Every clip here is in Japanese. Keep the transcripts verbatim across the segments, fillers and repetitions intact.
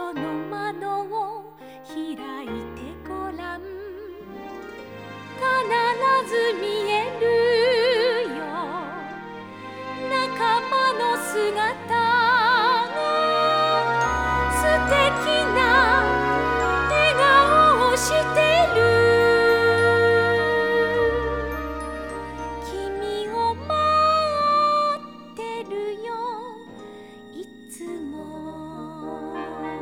この窓を開いてごらん。必ず見えるよ仲間の姿が。素敵な笑顔をしてる。君を待ってるよいつも。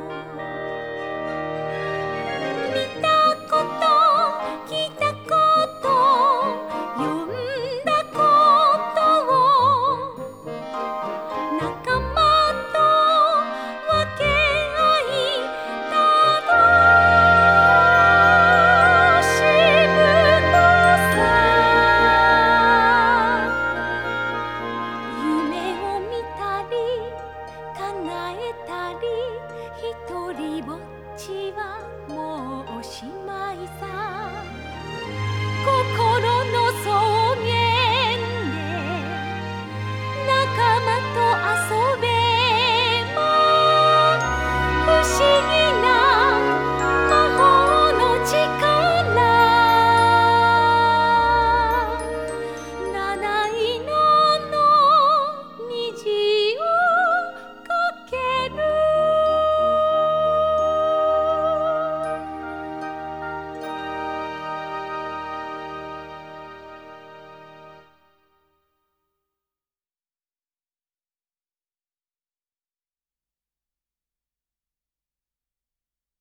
見たこと聞いたこと読んだことを仲間と分け合い楽しむのさ。夢を見たり叶えたり一人ぼっちはもうおしまいさ。ここ